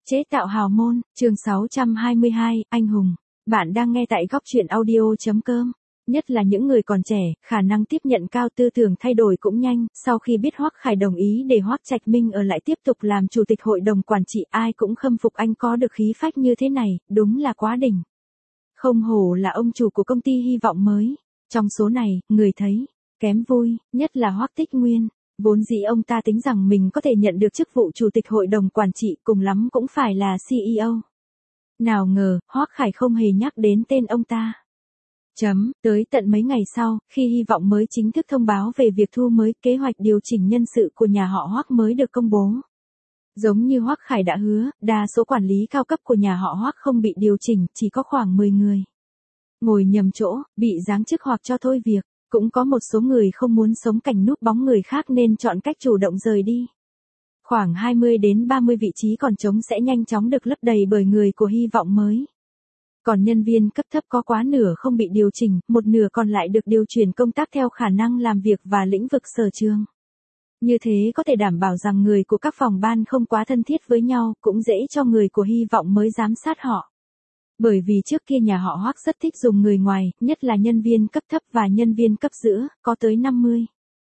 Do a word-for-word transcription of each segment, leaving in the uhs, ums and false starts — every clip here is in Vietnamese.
Chế tạo hào môn, chương sáu trăm hai mươi hai, anh hùng. Bạn đang nghe tại góc truyện audio.com. Nhất là những người còn trẻ, khả năng tiếp nhận cao, tư tưởng thay đổi cũng nhanh. Sau khi biết Hoắc Khải đồng ý để Hoắc Trạch Minh ở lại tiếp tục làm chủ tịch hội đồng quản trị, ai cũng khâm phục anh có được khí phách như thế này, đúng là quá đỉnh. Không hổ là ông chủ của công ty hy vọng mới. Trong số này, người thấy kém vui, nhất là Hoắc Tích Nguyên. Vốn dĩ ông ta tính rằng mình có thể nhận được chức vụ chủ tịch hội đồng quản trị, cùng lắm cũng phải là xê e ô. Nào ngờ, Hoắc Khải không hề nhắc đến tên ông ta. Chấm, tới tận mấy ngày sau, khi hy vọng mới chính thức thông báo về việc thu mới, kế hoạch điều chỉnh nhân sự của nhà họ Hoắc mới được công bố. Giống như Hoắc Khải đã hứa, đa số quản lý cao cấp của nhà họ Hoắc không bị điều chỉnh, chỉ có khoảng mười người. Ngồi nhầm chỗ, bị giáng chức hoặc cho thôi việc. Cũng có một số người không muốn sống cảnh núp bóng người khác nên chọn cách chủ động rời đi. Khoảng hai mươi đến ba mươi vị trí còn trống sẽ nhanh chóng được lấp đầy bởi người của hy vọng mới. Còn nhân viên cấp thấp có quá nửa không bị điều chỉnh, một nửa còn lại được điều chuyển công tác theo khả năng làm việc và lĩnh vực sở trường. Như thế có thể đảm bảo rằng người của các phòng ban không quá thân thiết với nhau, cũng dễ cho người của hy vọng mới giám sát họ. Bởi vì trước kia nhà họ Hoắc rất thích dùng người ngoài, nhất là nhân viên cấp thấp và nhân viên cấp giữa, có tới năm mươi.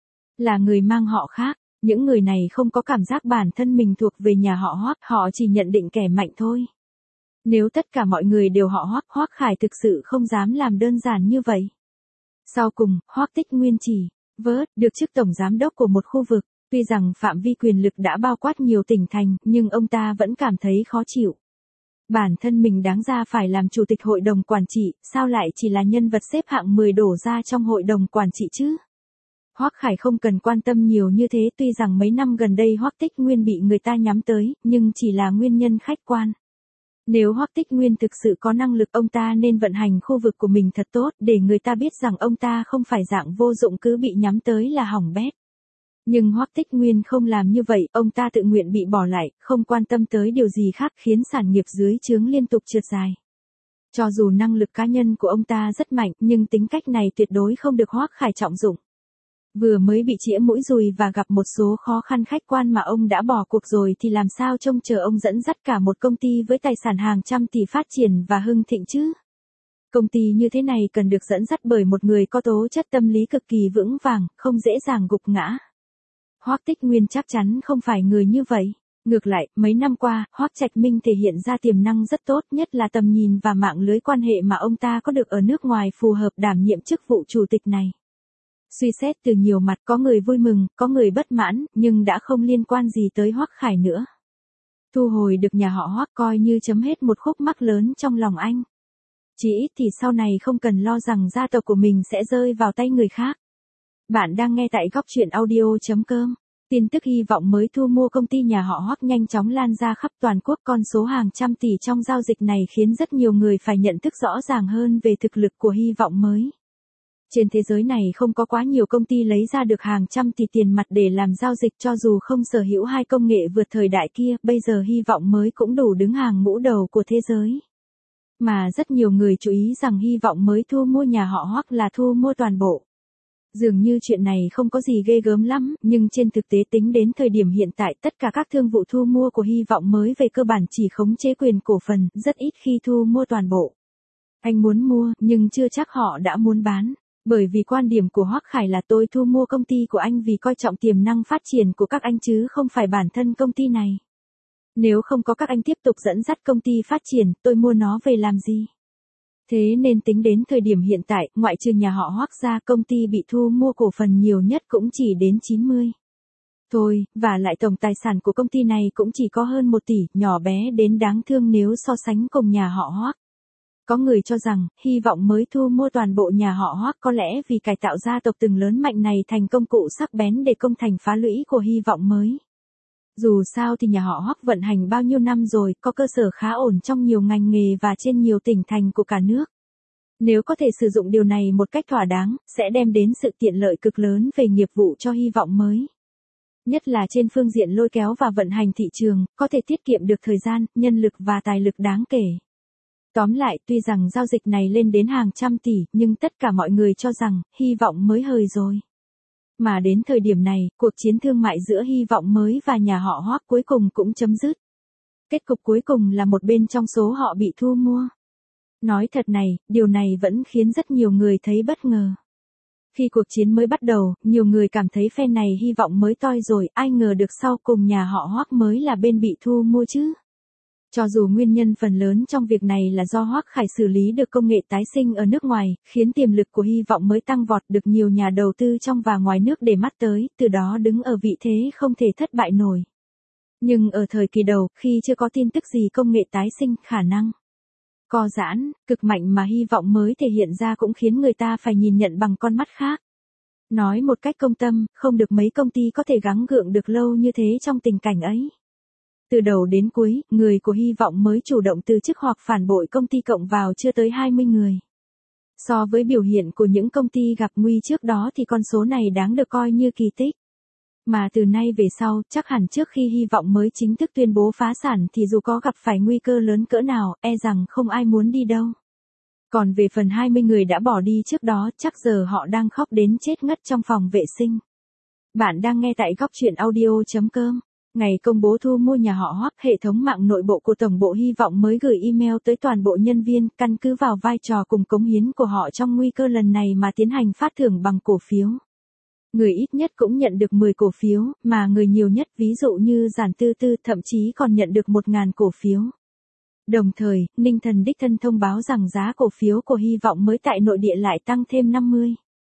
Là người mang họ khác, những người này không có cảm giác bản thân mình thuộc về nhà họ Hoắc, họ chỉ nhận định kẻ mạnh thôi. Nếu tất cả mọi người đều họ Hoắc, Hoắc Khải thực sự không dám làm đơn giản như vậy. Sau cùng, Hoắc Tích Nguyên chỉ vớt được chức tổng giám đốc của một khu vực, tuy rằng phạm vi quyền lực đã bao quát nhiều tỉnh thành, nhưng ông ta vẫn cảm thấy khó chịu. Bản thân mình đáng ra phải làm chủ tịch hội đồng quản trị, sao lại chỉ là nhân vật xếp hạng mười đổ ra trong hội đồng quản trị chứ? Hoắc Khải không cần quan tâm nhiều như thế, tuy rằng mấy năm gần đây Hoắc Tích Nguyên bị người ta nhắm tới, nhưng chỉ là nguyên nhân khách quan. Nếu Hoắc Tích Nguyên thực sự có năng lực, ông ta nên vận hành khu vực của mình thật tốt, để người ta biết rằng ông ta không phải dạng vô dụng cứ bị nhắm tới là hỏng bét. Nhưng Hoắc Tích Nguyên không làm như vậy, ông ta tự nguyện bị bỏ lại, không quan tâm tới điều gì khác, khiến sản nghiệp dưới trướng liên tục trượt dài. Cho dù năng lực cá nhân của ông ta rất mạnh, nhưng tính cách này tuyệt đối không được Hoắc Khải trọng dụng. Vừa mới bị chĩa mũi dùi và gặp một số khó khăn khách quan mà ông đã bỏ cuộc rồi thì làm sao trông chờ ông dẫn dắt cả một công ty với tài sản hàng trăm tỷ phát triển và hưng thịnh chứ? Công ty như thế này cần được dẫn dắt bởi một người có tố chất tâm lý cực kỳ vững vàng, không dễ dàng gục ngã. Hoắc Tích Nguyên chắc chắn không phải người như vậy. Ngược lại, mấy năm qua, Hoắc Trạch Minh thể hiện ra tiềm năng rất tốt, nhất là tầm nhìn và mạng lưới quan hệ mà ông ta có được ở nước ngoài phù hợp đảm nhiệm chức vụ chủ tịch này. Suy xét từ nhiều mặt, có người vui mừng, có người bất mãn, nhưng đã không liên quan gì tới Hoắc Khải nữa. Thu hồi được nhà họ Hoắc coi như chấm hết một khúc mắc lớn trong lòng anh. Chỉ ít thì sau này không cần lo rằng gia tộc của mình sẽ rơi vào tay người khác. Bạn đang nghe tại góc truyện audio.com. Tin tức hy vọng mới thu mua công ty nhà họ Hoắc nhanh chóng lan ra khắp toàn quốc, con số hàng trăm tỷ trong giao dịch này khiến rất nhiều người phải nhận thức rõ ràng hơn về thực lực của hy vọng mới. Trên thế giới này không có quá nhiều công ty lấy ra được hàng trăm tỷ tiền mặt để làm giao dịch, cho dù không sở hữu hai công nghệ vượt thời đại kia, bây giờ hy vọng mới cũng đủ đứng hàng ngũ đầu của thế giới. Mà rất nhiều người chú ý rằng hy vọng mới thu mua nhà họ Hoắc là thu mua toàn bộ. Dường như chuyện này không có gì ghê gớm lắm, nhưng trên thực tế tính đến thời điểm hiện tại, tất cả các thương vụ thu mua của hy vọng mới về cơ bản chỉ khống chế quyền cổ phần, rất ít khi thu mua toàn bộ. Anh muốn mua, nhưng chưa chắc họ đã muốn bán. Bởi vì quan điểm của Hoắc Khải là tôi thu mua công ty của anh vì coi trọng tiềm năng phát triển của các anh chứ không phải bản thân công ty này. Nếu không có các anh tiếp tục dẫn dắt công ty phát triển, tôi mua nó về làm gì? Thế nên tính đến thời điểm hiện tại, ngoại trừ nhà họ Hoắc ra, công ty bị thu mua cổ phần nhiều nhất cũng chỉ đến chín mươi. Thôi, và lại tổng tài sản của công ty này cũng chỉ có hơn một tỷ, nhỏ bé đến đáng thương nếu so sánh cùng nhà họ Hoắc. Có người cho rằng, hy vọng mới thu mua toàn bộ nhà họ Hoắc có lẽ vì cải tạo gia tộc từng lớn mạnh này thành công cụ sắc bén để công thành phá lũy của hy vọng mới. Dù sao thì nhà họ Hoắc vận hành bao nhiêu năm rồi, có cơ sở khá ổn trong nhiều ngành nghề và trên nhiều tỉnh thành của cả nước. Nếu có thể sử dụng điều này một cách thỏa đáng, sẽ đem đến sự tiện lợi cực lớn về nghiệp vụ cho hy vọng mới. Nhất là trên phương diện lôi kéo và vận hành thị trường, có thể tiết kiệm được thời gian, nhân lực và tài lực đáng kể. Tóm lại, tuy rằng giao dịch này lên đến hàng trăm tỷ, nhưng tất cả mọi người cho rằng, hy vọng mới hời rồi. Mà đến thời điểm này, cuộc chiến thương mại giữa hy vọng mới và nhà họ Hoắc cuối cùng cũng chấm dứt. Kết cục cuối cùng là một bên trong số họ bị thu mua. Nói thật này, điều này vẫn khiến rất nhiều người thấy bất ngờ. Khi cuộc chiến mới bắt đầu, nhiều người cảm thấy phe này hy vọng mới toi rồi, ai ngờ được sau cùng nhà họ Hoắc mới là bên bị thu mua chứ. Cho dù nguyên nhân phần lớn trong việc này là do Hoắc Khải xử lý được công nghệ tái sinh ở nước ngoài, khiến tiềm lực của hy vọng mới tăng vọt, được nhiều nhà đầu tư trong và ngoài nước để mắt tới, từ đó đứng ở vị thế không thể thất bại nổi. Nhưng ở thời kỳ đầu, khi chưa có tin tức gì công nghệ tái sinh, khả năng co giãn, cực mạnh mà hy vọng mới thể hiện ra cũng khiến người ta phải nhìn nhận bằng con mắt khác. Nói một cách công tâm, không được mấy công ty có thể gắng gượng được lâu như thế trong tình cảnh ấy. Từ đầu đến cuối, người của hy vọng mới chủ động từ chức hoặc phản bội công ty cộng vào chưa tới hai mươi người. So với biểu hiện của những công ty gặp nguy trước đó thì con số này đáng được coi như kỳ tích. Mà từ nay về sau, chắc hẳn trước khi hy vọng mới chính thức tuyên bố phá sản thì dù có gặp phải nguy cơ lớn cỡ nào, e rằng không ai muốn đi đâu. Còn về phần hai mươi người đã bỏ đi trước đó, chắc giờ họ đang khóc đến chết ngất trong phòng vệ sinh. Bạn đang nghe tại góc chuyện audio chấm com. Ngày công bố thu mua nhà họ Hoắc, hệ thống mạng nội bộ của tổng bộ hy vọng mới gửi email tới toàn bộ nhân viên, căn cứ vào vai trò cùng cống hiến của họ trong nguy cơ lần này mà tiến hành phát thưởng bằng cổ phiếu. Người ít nhất cũng nhận được mười cổ phiếu, mà người nhiều nhất ví dụ như Giản Tư Tư thậm chí còn nhận được một nghìn cổ phiếu. Đồng thời, Ninh Thần đích thân thông báo rằng giá cổ phiếu của hy vọng mới tại nội địa lại tăng thêm năm mươi.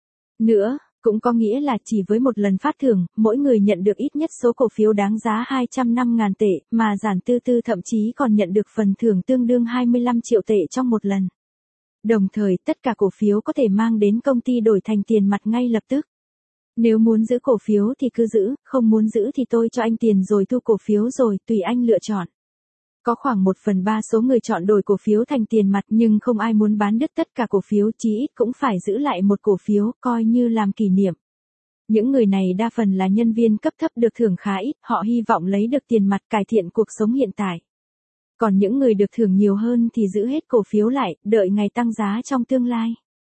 Nữa, cũng có nghĩa là chỉ với một lần phát thưởng, mỗi người nhận được ít nhất số cổ phiếu đáng giá hai trăm năm nghìn tệ, mà Giản Tư Tư thậm chí còn nhận được phần thưởng tương đương hai mươi lăm triệu tệ trong một lần. Đồng thời, tất cả cổ phiếu có thể mang đến công ty đổi thành tiền mặt ngay lập tức. Nếu muốn giữ cổ phiếu thì cứ giữ, không muốn giữ thì tôi cho anh tiền rồi thu cổ phiếu rồi, tùy anh lựa chọn. Có khoảng một phần ba số người chọn đổi cổ phiếu thành tiền mặt, nhưng không ai muốn bán đứt tất cả cổ phiếu, chí ít cũng phải giữ lại một cổ phiếu, coi như làm kỷ niệm. Những người này đa phần là nhân viên cấp thấp được thưởng khá ít, họ hy vọng lấy được tiền mặt cải thiện cuộc sống hiện tại. Còn những người được thưởng nhiều hơn thì giữ hết cổ phiếu lại, đợi ngày tăng giá trong tương lai.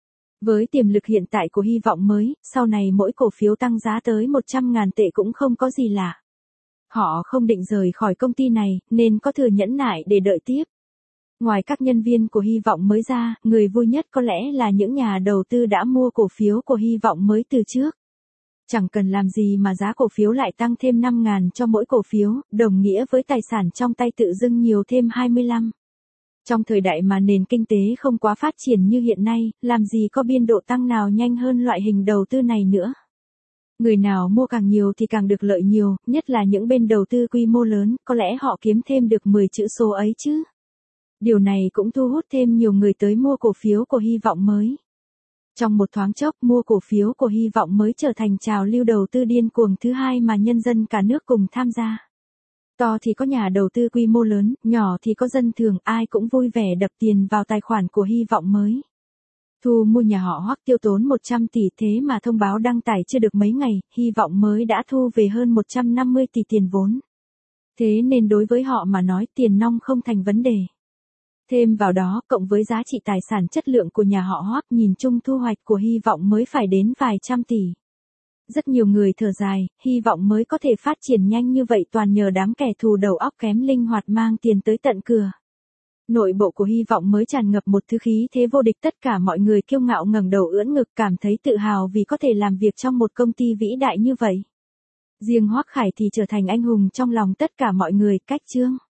Với tiềm lực hiện tại của hy vọng mới, sau này mỗi cổ phiếu tăng giá tới một trăm nghìn tệ cũng không có gì lạ. Họ không định rời khỏi công ty này, nên có thừa nhẫn nại để đợi tiếp. Ngoài các nhân viên của hy vọng mới ra, người vui nhất có lẽ là những nhà đầu tư đã mua cổ phiếu của hy vọng mới từ trước. Chẳng cần làm gì mà giá cổ phiếu lại tăng thêm năm nghìn cho mỗi cổ phiếu, đồng nghĩa với tài sản trong tay tự dưng nhiều thêm hai mươi lăm. Trong thời đại mà nền kinh tế không quá phát triển như hiện nay, làm gì có biên độ tăng nào nhanh hơn loại hình đầu tư này nữa. Người nào mua càng nhiều thì càng được lợi nhiều, nhất là những bên đầu tư quy mô lớn, có lẽ họ kiếm thêm được mười chữ số ấy chứ. Điều này cũng thu hút thêm nhiều người tới mua cổ phiếu của hy vọng mới. Trong một thoáng chốc, mua cổ phiếu của hy vọng mới trở thành trào lưu đầu tư điên cuồng thứ hai mà nhân dân cả nước cùng tham gia. To thì có nhà đầu tư quy mô lớn, nhỏ thì có dân thường, ai cũng vui vẻ đập tiền vào tài khoản của hy vọng mới. Thu mua nhà họ Hoắc tiêu tốn một trăm tỷ, thế mà thông báo đăng tải chưa được mấy ngày, hy vọng mới đã thu về hơn một trăm năm mươi tỷ tiền vốn. Thế nên đối với họ mà nói tiền nong không thành vấn đề. Thêm vào đó, cộng với giá trị tài sản chất lượng của nhà họ Hoắc, nhìn chung thu hoạch của hy vọng mới phải đến vài trăm tỷ. Rất nhiều người thở dài, hy vọng mới có thể phát triển nhanh như vậy toàn nhờ đám kẻ thù đầu óc kém linh hoạt mang tiền tới tận cửa. Nội bộ của hy vọng mới tràn ngập một thứ khí thế vô địch, tất cả mọi người kiêu ngạo ngẩng đầu ưỡn ngực, cảm thấy tự hào vì có thể làm việc trong một công ty vĩ đại như vậy. Riêng Hoắc Khải thì trở thành anh hùng trong lòng tất cả mọi người. Cách chương